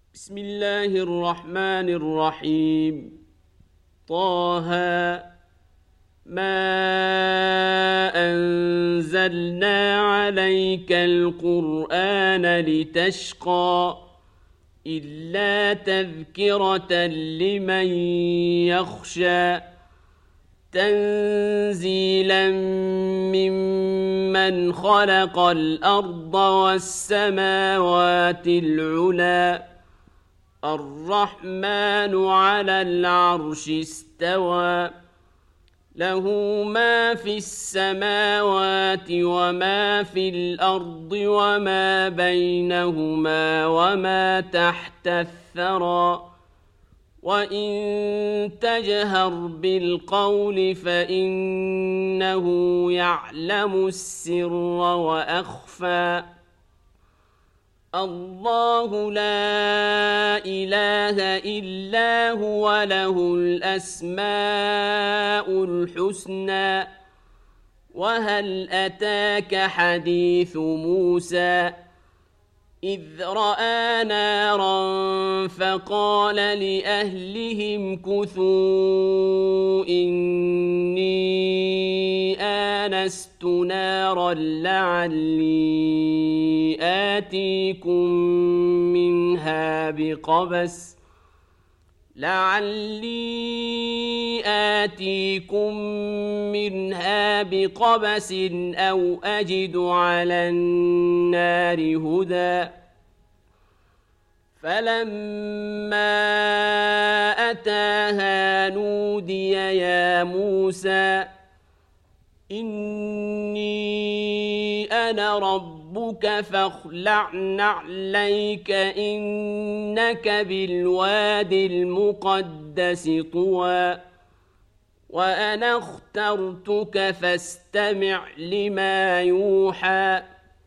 بسم الله الرحمن الرحيم. طه ما أنزلنا عليك القرآن لتشقى إلا تذكرة لمن يخشى تنزيلا ممن خلق الأرض والسماوات العلى الرحمن على العرش استوى له ما في السماوات وما في الأرض وما بينهما وما تحت الثرى وإن تجهر بالقول فإنه يعلم السر وأخفى الله لا إله إلا هو له الأسماء الحسنى وهل أتاك حديث موسى إذ رأى نارا فقال لأهلهم كثوا إني آنست نارا لعلي آتيكم منها بقبس أو أجد على النار هدى فلما أتاها نودي يا موسى إني أنا ربك فاخلع نعليك إنك بالواد المقدس طوى وأنا اخترتك فاستمع لما يوحى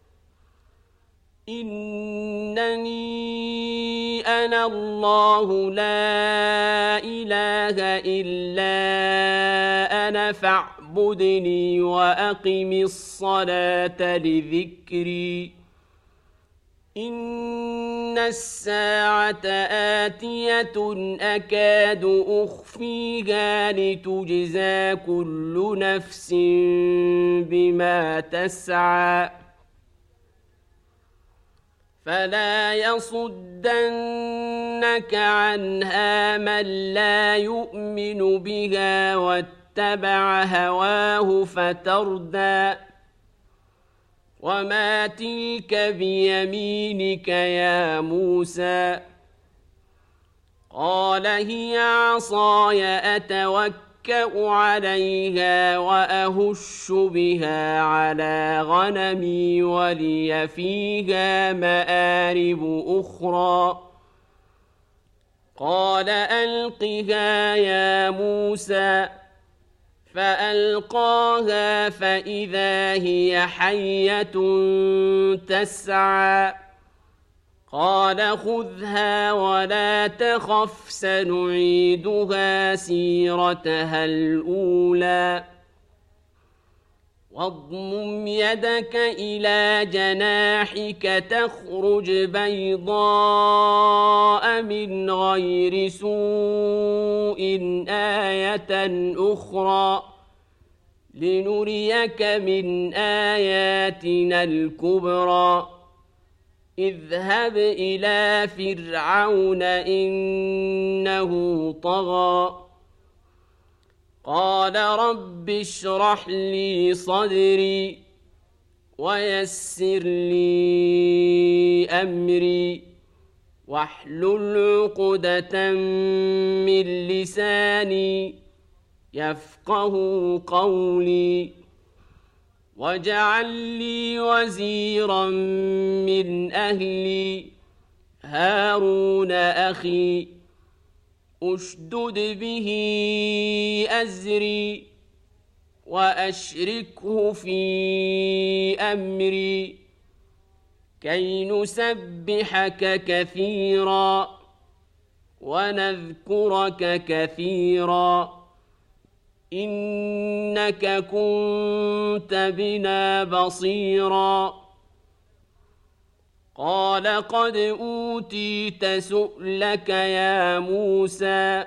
إنني أنا الله لا إله إلا أنا فاعبدني وأقم الصلاة لذكري إن الساعة آتية أكاد أخفيها لتجزى كل نفس بما تسعى فلا يصدنك عنها من لا يؤمن بها واتبع هواه فتردى وما تلك بيمينك يا موسى قال هي عصاي أتوكأ عليها وأهش بها على غنمي ولي فيها مآرب أخرى قال ألقها يا موسى فألقاها فإذا هي حية تسعى قال خذها ولا تخف سنعيدها سيرتها الأولى واضمم يدك إلى جناحك تخرج بيضاء من غير سوء آية أخرى لنريك من آياتنا الكبرى اذهب إلى فرعون إنه طغى قال رب اشرح لي صدري ويسر لي أمري واحلل عقدة من لساني يفقه قولي واجعل لي وزيرا من أهلي هارون أخي أشدد به أزري وأشركه في أمري كي نسبحك كثيرا ونذكرك كثيرا إنك كنت بنا بصيرا قال قد أوتيت سؤلك يا موسى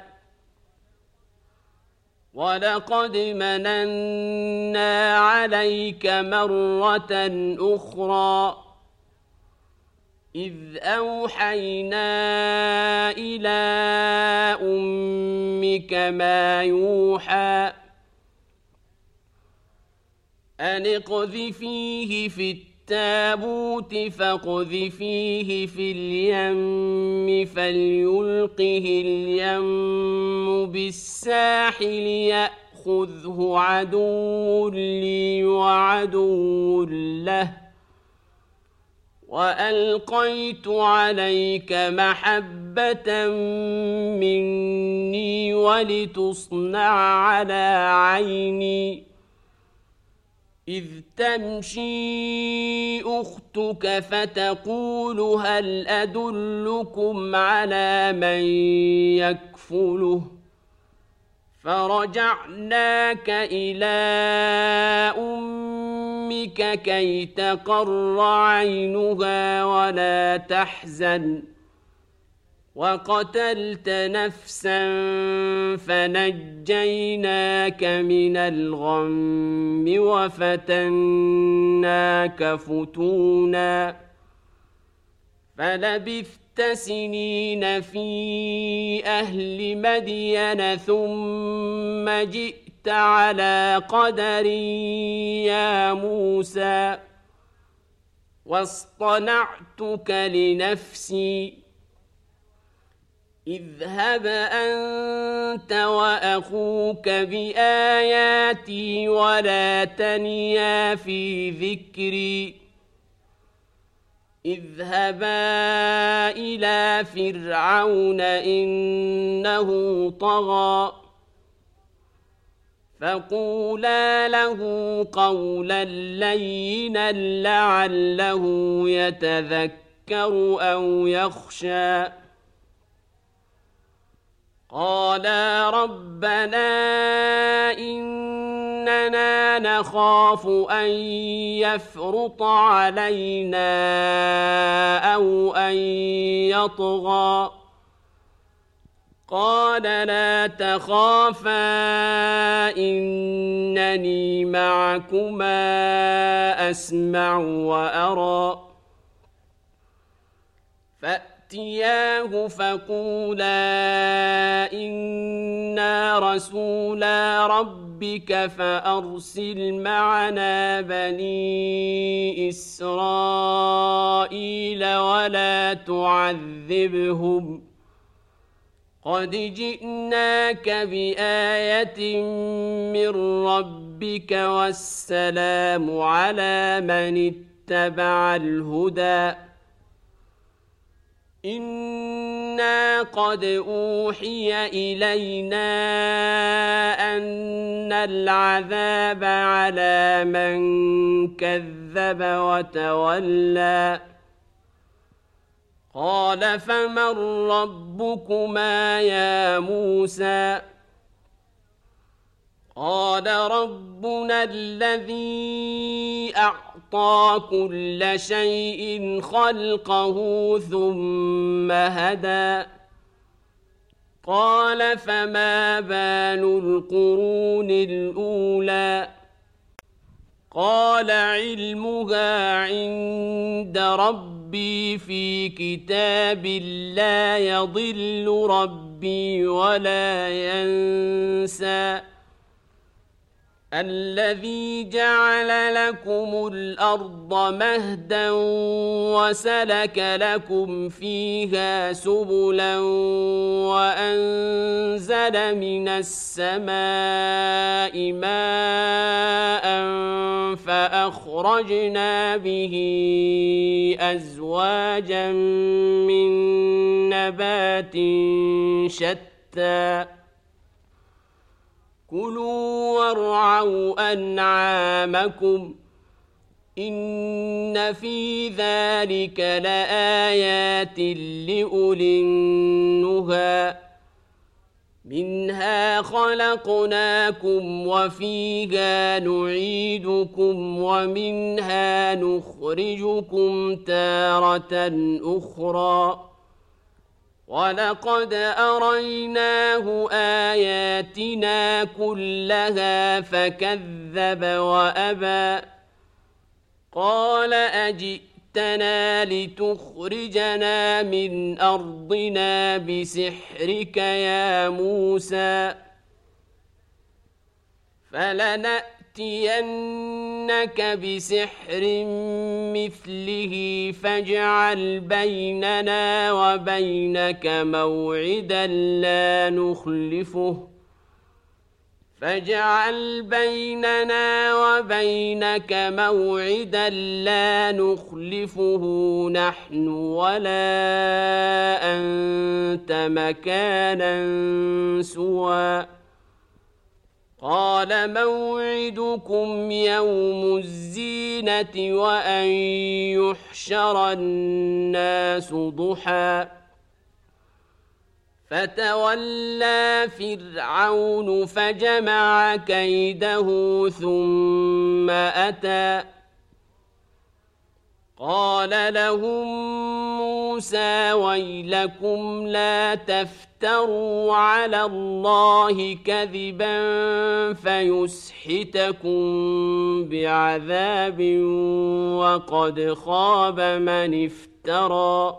ولقد مننا عليك مرة أخرى إذ أوحينا إلى أمك ما يوحى أن اقذفيه في التابوت فاقذفيه في اليم فليلقه اليم بالساحل يأخذه عدو لي وعدو له وألقيت عليك محبة مني ولتصنع على عيني إذ تمشي أختك فتقول هل أدلكم على من يكفله فرجعناك إلى أمك كي تقر عينها ولا تحزن وقتلت نفسا فنجيناك من الغم وفتناك فتونا فلبثت سنين في أهل مدين ثم جئت على قدر يا موسى واصطنعتك لنفسي اذهب أنت وأخوك بآياتي ولا تنيا في ذكري اذهبا إلى فرعون إنه طغى فقولا له قولا لينا لعله يتذكر أو يخشى قالا ربنا إننا نخاف أن يفرط علينا أو أن يطغى قال لا تخافا إنني معكما أسمع وأرى فأتياه فقولا إنا رسولا ربك فأرسل معنا بني إسرائيل ولا تعذبهم قد جئناك بآية من ربك والسلام على من اتبع الهدى إنا قد أوحي إلينا أن العذاب على من كذب وتولى قال فمن ربكما يا موسى قال ربنا الذي أعطى كل شيء خلقه ثم هدى قال فما بال القرون الأولى قال علمها عند ربي في كتاب لا يضل ربي ولا ينسى الذي جعل لكم الأرض مهدا وسلك لكم فيها سبلا وأنزل من السماء ماء فأخرجنا به أزواجا من نبات شتى كلوا وارعوا أنعامكم إن في ذلك لآيات لأولي النهى منها خلقناكم وفيها نعيدكم ومنها نخرجكم تارة أخرى ولقد أريناه آياتنا كلها فكذب وأبى قال أجئتنا لتخرجنا من أرضنا بسحرك يا موسى فلنأتينك بسحر مثله فاجعل بيننا وبينك موعدا لا نخلفه نحن ولا أنت مكانا سوى قال موعدكم يوم الزينة وأن يحشر الناس ضحى فتولى فرعون فجمع كيده ثم أتى قال لهم موسى ويلكم لا تفتروا على الله كذبا فيسحتكم بعذاب وقد خاب من افترى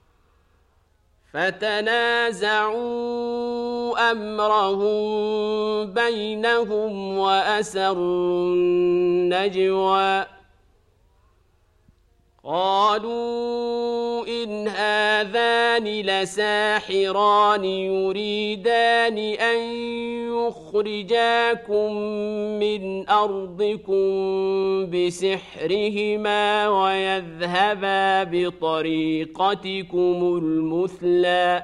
فتنازعوا أمرهم بينهم وأسروا النجوى قالوا إن هذان لساحران يريدان أن يخرجاكم من أرضكم بسحرهما ويذهبا بطريقتكم المثلى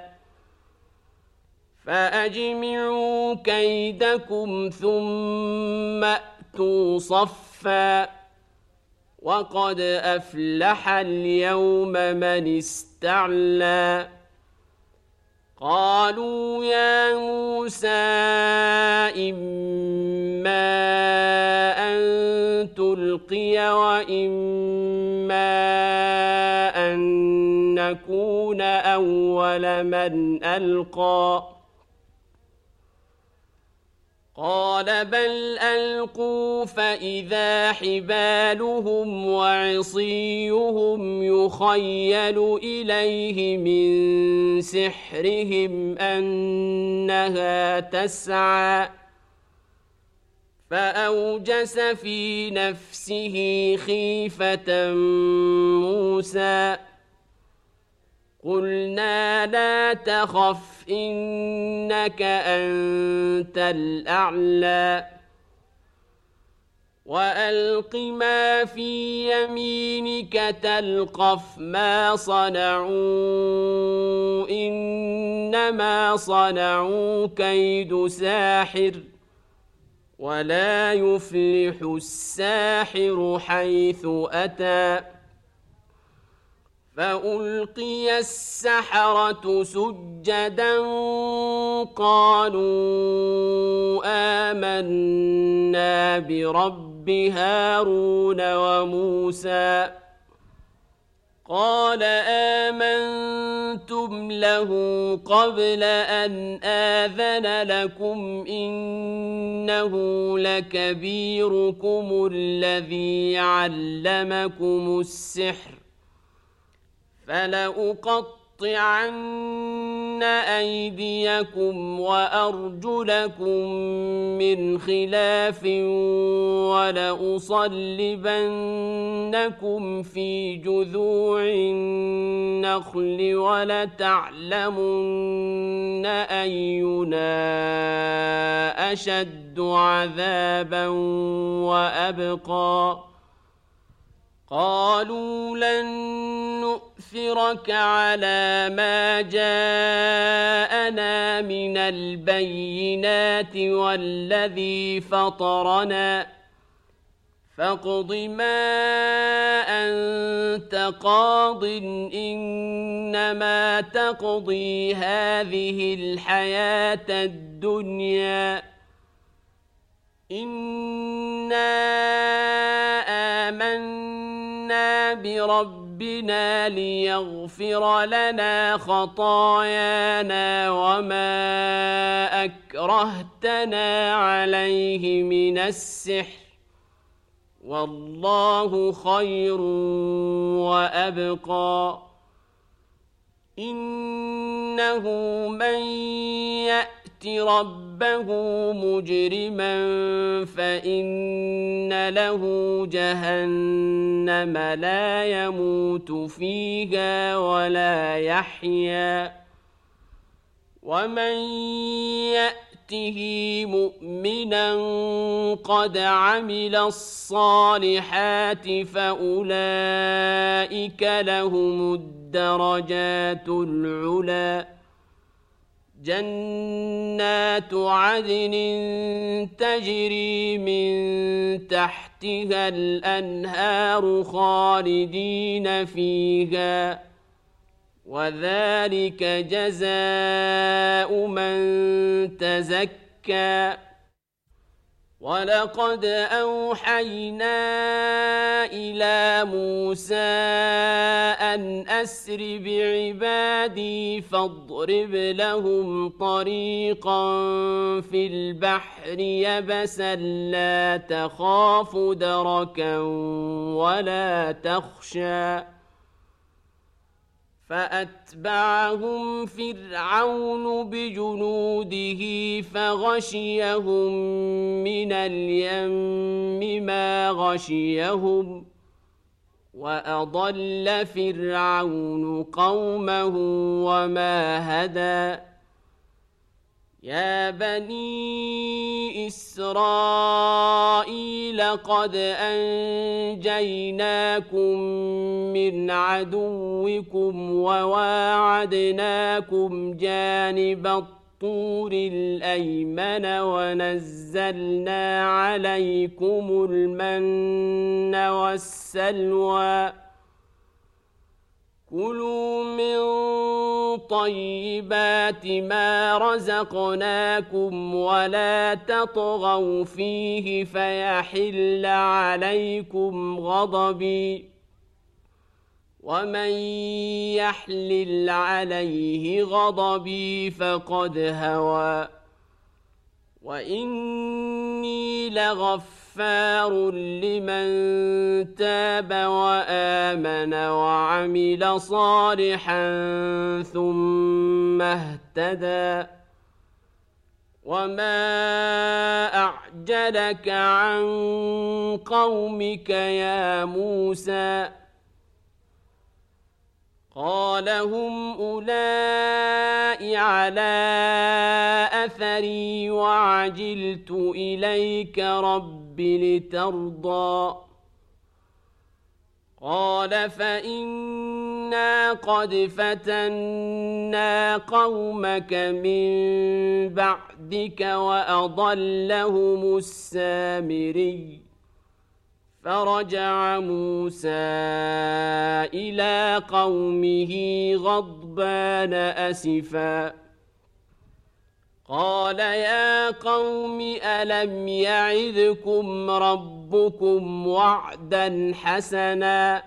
فأجمعوا كيدكم ثم أتوا صفا وقد أفلح اليوم من استعلى قالوا يا موسى إما أن تلقي وإما أن نكون أول من ألقى قال بل ألقوا فإذا حبالهم وعصيهم يخيل إليه من سحرهم أنها تسعى فأوجس في نفسه خيفة موسى قلنا لا تخف إنك أنت الأعلى وألق ما في يمينك تلقف ما صنعوا إنما صنعوا كيد ساحر ولا يفلح الساحر حيث أتى فألقي السحرة سجدا قالوا آمنا برب هارون وموسى قال آمنتم له قبل أن آذن لكم إنه لكبيركم الذي علمكم السحر فلأقطعن أيديكم وأرجلكم من خلاف ولأصلبنكم في جذوع النخل ولتعلمن أينا أشد عذابا وأبقى قالوا لن نؤثرك على ما جاءنا من البينات والذي فطرنا فاقض ما أنت قاض إنما تقضي هذه الحياة الدنيا إنا آمنا بربنا ليغفر لنا خطايانا وما أكرهتنا عليه من السحر والله خير وأبقى إنه من يأت ربه مجرما فإن له جهنم لا يموت فيها ولا يحيا ومن يأته مؤمنا قد عمل الصالحات فأولئك لهم الدرجات العلى جنات عدن تجري من تحتها الأنهار خالدين فيها وذلك جزاء من تزكى ولقد أوحينا إلى موسى أن أسر بعبادي فاضرب لهم طريقا في البحر يبسا لا تخاف دركا ولا تخشى فأتبعهم فرعون بجنوده فغشيهم من اليم ما غشيهم وأضل فرعون قومه وما هدى يا بني إسرائيل قد أنجيناكم من عدوكم وواعدناكم جانب الطور الأيمن ونزلنا عليكم المن والسلوى كلوا من طيبات ما رزقناكم ولا تطغوا فيه فيحل عليكم غضبي ومن يحلل عليه غضبي فقد هوى وإني لغفار لمن تاب وآمن وعمل صالحا ثم اهتدى وما أعجلك عن قومك يا موسى قال هم أولئك على أثري وعجلت إليك رب لترضى قال فإنا قد فتنا قومك من بعدك وأضلهم السامري فرجع موسى إلى قومه غضبان أسفا قال يا قوم ألم يعدكم ربكم وعدا حسنا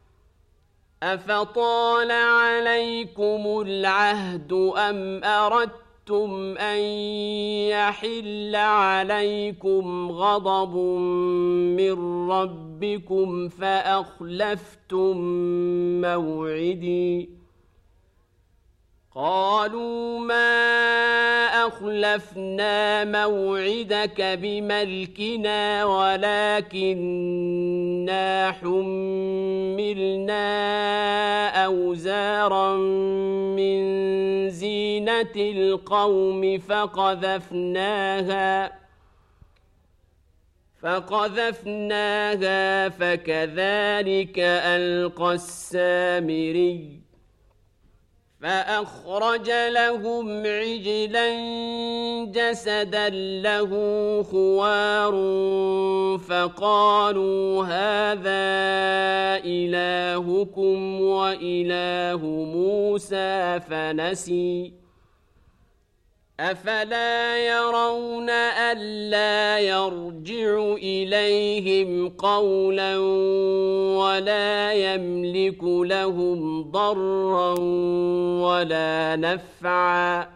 أفطال عليكم العهد أم أردتم أن يحل عليكم غضب من ربكم فأخلفتم موعدي قالوا ما أخلفنا موعدك بملكنا ولكننا حملنا أوزارا من زينة القوم فقذفناها فكذلك ألقى السامري فأخرج لهم عجلا جسدا له خوار فقالوا هذا إلهكم وإله موسى فنسي أفلا يرون ألا يرجع إليهم قولا ولا يملك لهم ضرا ولا نفعا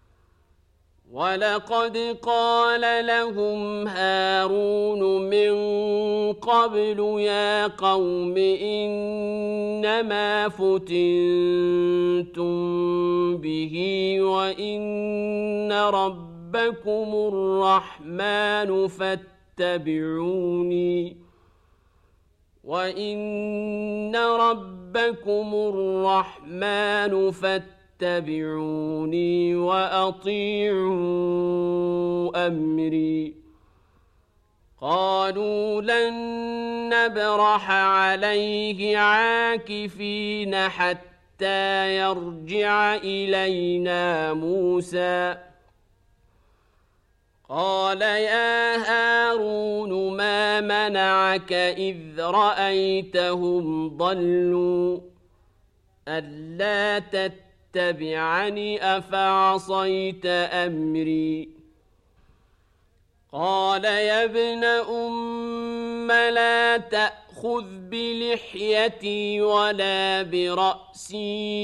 ولقد قال لهم هارون من قبل يا قوم إنما فتنتم به وإن ربكم الرحمن فاتبعوني وأطيعوا أمري قالوا لن نبرح عليه عاكفين حتى يرجع إلينا موسى قال يا هارون ما منعك إذ رأيتهم ضلوا ألا تتبعني أفعصيت أمري قال يا ابن أم لا تأخذ بلحيتي ولا برأسي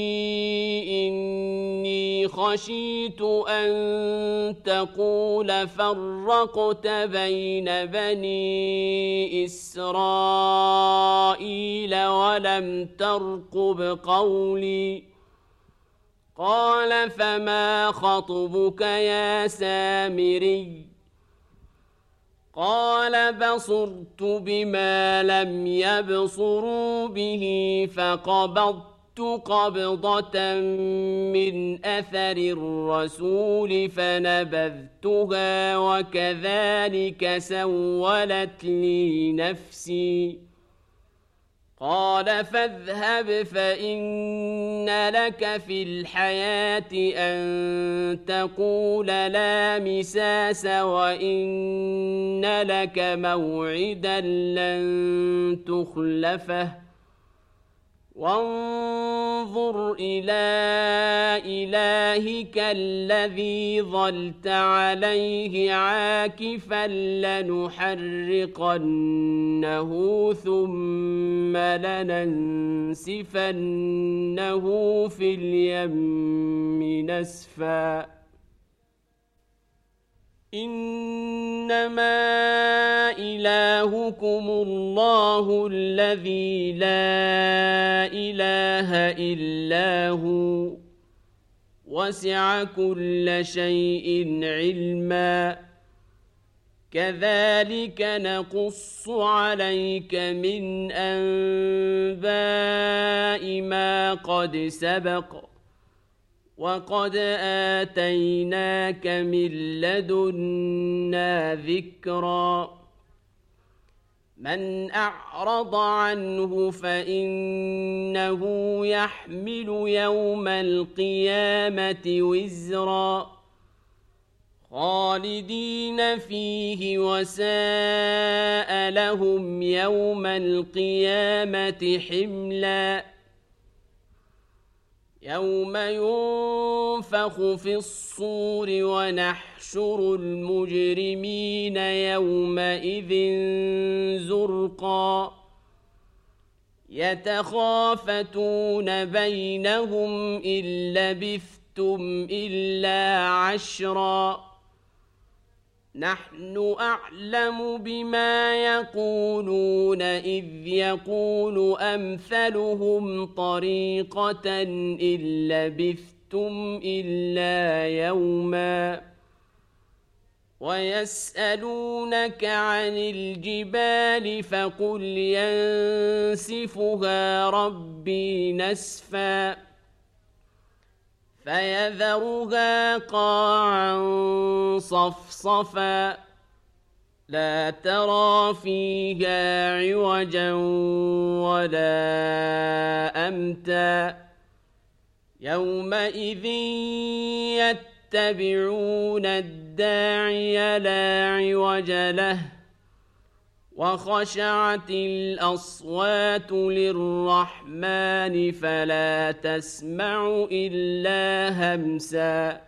إني خشيت أن تقول فرقت بين بني إسرائيل ولم ترقب قولي قال فما خطبك يا سامري قال بصرت بما لم يبصروا به فقبضت قبضة من أثر الرسول فنبذتها وكذلك سولت لي نفسي قال فاذهب فإن لك في الحياة أن تقول لا مساس وإن لك موعدا لن تخلفه وانظر إلى إلهك الذي ظلت عليه عاكفا لنحرقنه ثم لننسفنه في اليم نسفا إنما إلهكم الله الذي لا إله إلا هو وسع كل شيء علما كذلك نقص عليك من أنباء ما قد سبق وقد آتيناك من لدنا ذكرا من أعرض عنه فإنه يحمل يوم القيامة وزرا خالدين فيه وساء لهم يوم القيامة حملا يوم ينفخ في الصور ونحشر المجرمين يومئذ زرقا يتخافتون بينهم إن لبثتم إلا عشرا نحن أعلم بما يقولون إذ يقول أمثلهم طريقة إن لبثتم إلا يوما ويسألونك عن الجبال فقل ينسفها ربي نسفا فيذرها قاعا صفصفا لا ترى فيها عوجا ولا أمتا يومئذ يتبعون الداعي لا عوج له وخشعت الأصوات للرحمن فلا تسمع إلا همسا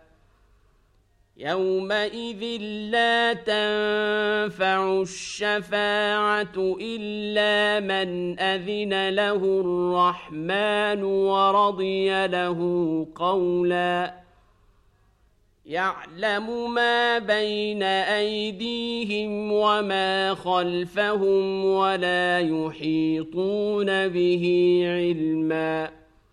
يومئذ لا تنفع الشفاعة إلا من أذن له الرحمن ورضي له قولا يعلم ما بين أيديهم وما خلفهم ولا يحيطون به علما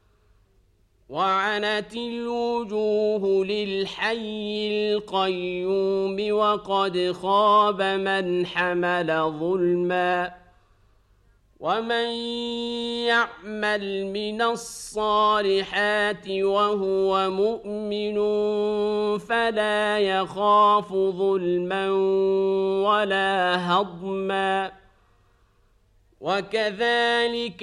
وعنت الوجوه للحي القيوم وقد خاب من حمل ظلما ومن يعمل من الصالحات وهو مؤمن فلا يخاف ظلما ولا هضما وكذلك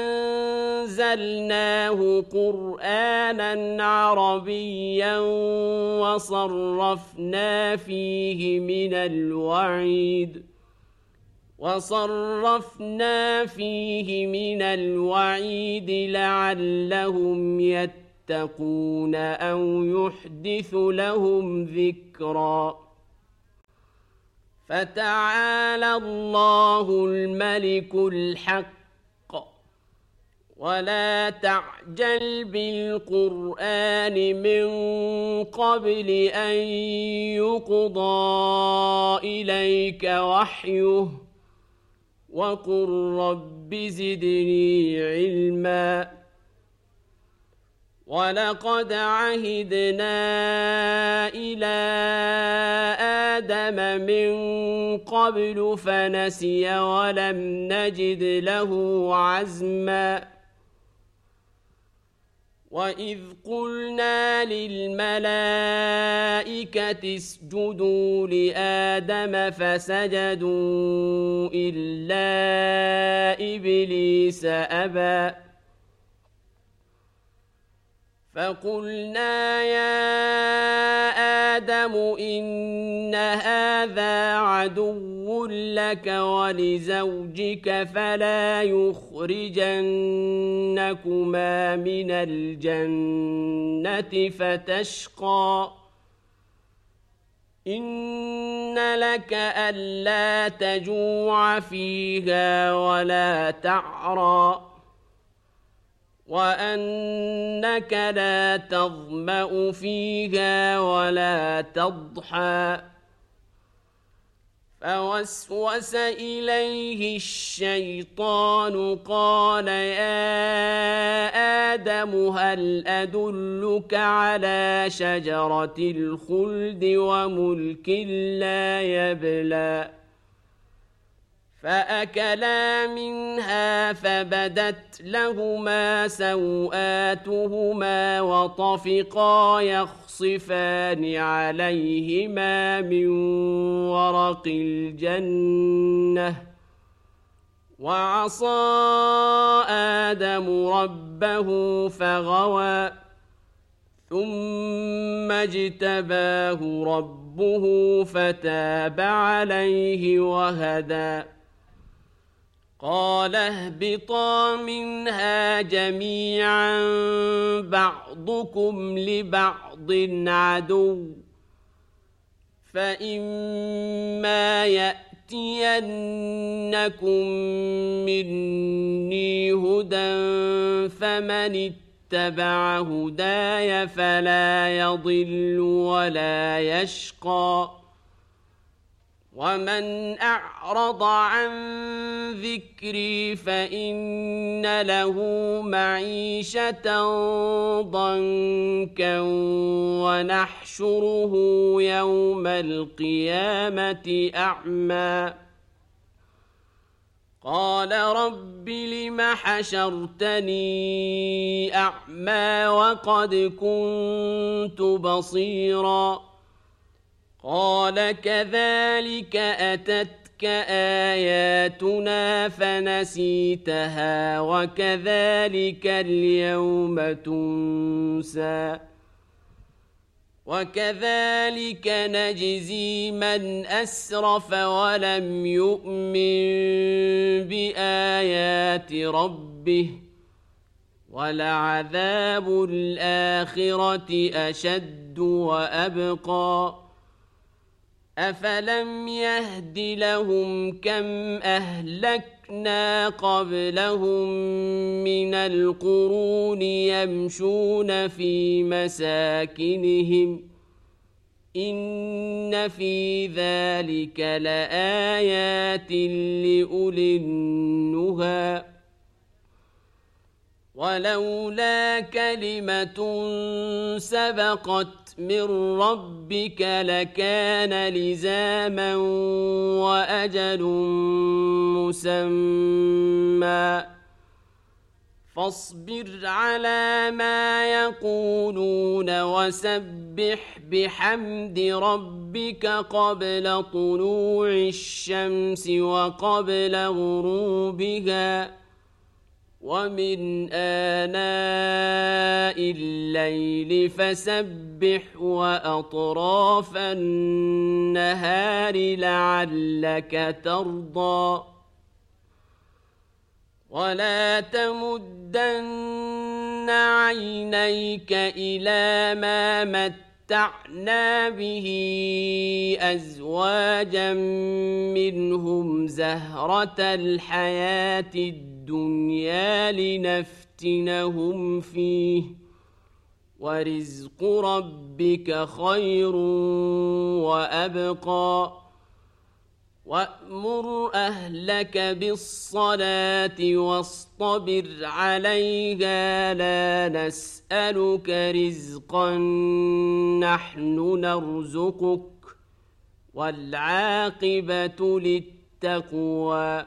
أنزلناه قرآنا عربيا وصرفنا فيه من الوعيد لعلهم يتقون أو يحدث لهم ذكرا فتعالى الله الملك الحق ولا تعجل بالقرآن من قبل أن يقضى إليك وحيه وقل رب زدني علما ولقد عهدنا إلى آدم من قبل فنسي ولم نجد له عزما وإذ قلنا للملائكة اسجدوا لآدم فسجدوا إلا إبليس أبى فقلنا يا آدم إن هذا عدو لك ولزوجك فلا يخرجنكما من الجنة فتشقى إن لك ألا تجوع فيها ولا تعرى وأنك لا تظمأ فيها ولا تضحى فوسوس إليه الشيطان قال يا آدم هل أدلك على شجرة الخلد وملك لا يبلى فأكلا منها فبدت لهما سوآتهما وطفقا يخصفان عليهما من ورق الجنة وعصى آدم ربه فغوى ثم اجتباه ربه فتاب عليه وهدى قال اهبطا منها جميعا بعضكم لبعض عدو فإما يأتينكم مني هدى فمن اتبع هداي فلا يضل ولا يشقى ومن أعرض عن ذكري فإن له معيشة ضنكا ونحشره يوم القيامة أعمى قال رب لم حشرتني أعمى وقد كنت بصيرا قال كذلك أتتك آياتنا فنسيتها وكذلك اليوم تنسى وكذلك نجزي من أسرف ولم يؤمن بآيات ربه ولعذاب الآخرة أشد وأبقى أفلم يهد لهم كم أهلكنا قبلهم من القرون يمشون في مساكنهم إن في ذلك لآيات لأولي النهى ولولا كلمة سبقت من ربك لكان لزاما وأجل مسمى فاصبر على ما يقولون وسبح بحمد ربك قبل طلوع الشمس وقبل غروبها ومن آناء الليل فسبح وأطراف النهار لعلك ترضى ولا تمدن عينيك إلى ما متعنا به أزواجا منهم زهرة الحياة الدنيا لنفتنهم فيه ورزق ربك خير وأبقى وأمر أهلك بالصلاة واصطبر عليها لا نسألك رزقا نحن نرزقك والعاقبة للتقوى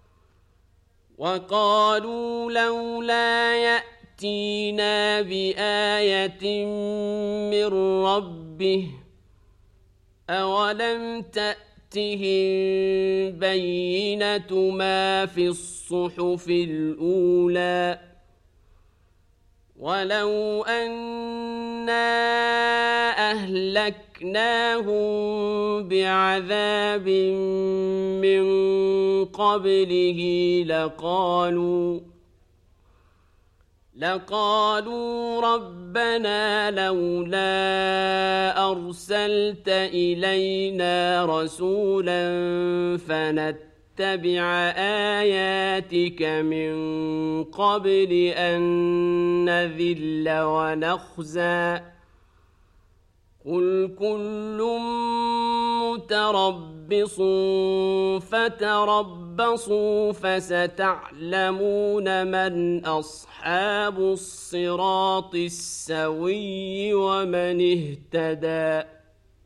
وقالوا لولا يأتينا بآية من ربه أولم تأتهم بينة ما في الصحف الأولى ولو أنا أهلكناهم بعذاب من قبله لقالوا ربنا لولا أرسلت إلينا رسولا فنتبع آياتك من قبل أن نذل ونخزى قل كل متربص فتربصوا فستعلمون من أصحاب الصراط السوي ومن اهتدى